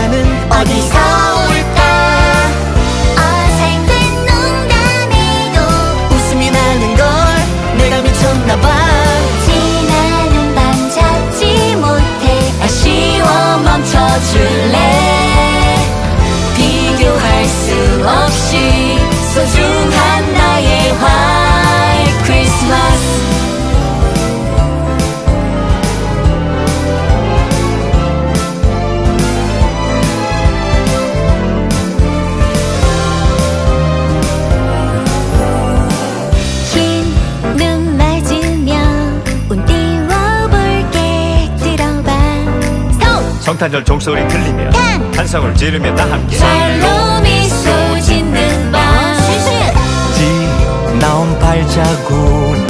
노래는 어디서 올까? 어색한 농담에도 웃음이 나는 걸 내가 미쳤나봐. 지나는 밤 잡지 못해 아쉬워 멈춰줄래? 비교할 수 없이 소중한 나의 화이트 크리스마스. 흰 눈 맞으며 운 띄워볼게. 들어봐. 성탄절 종소리 들리면 탕! 한성을 지르며 다 함께 살로 미소 짓는 밤. 나온 발자국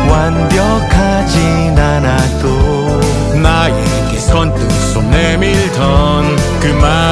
완벽하진 않아도 나에게 선뜻 손 내밀던 그 말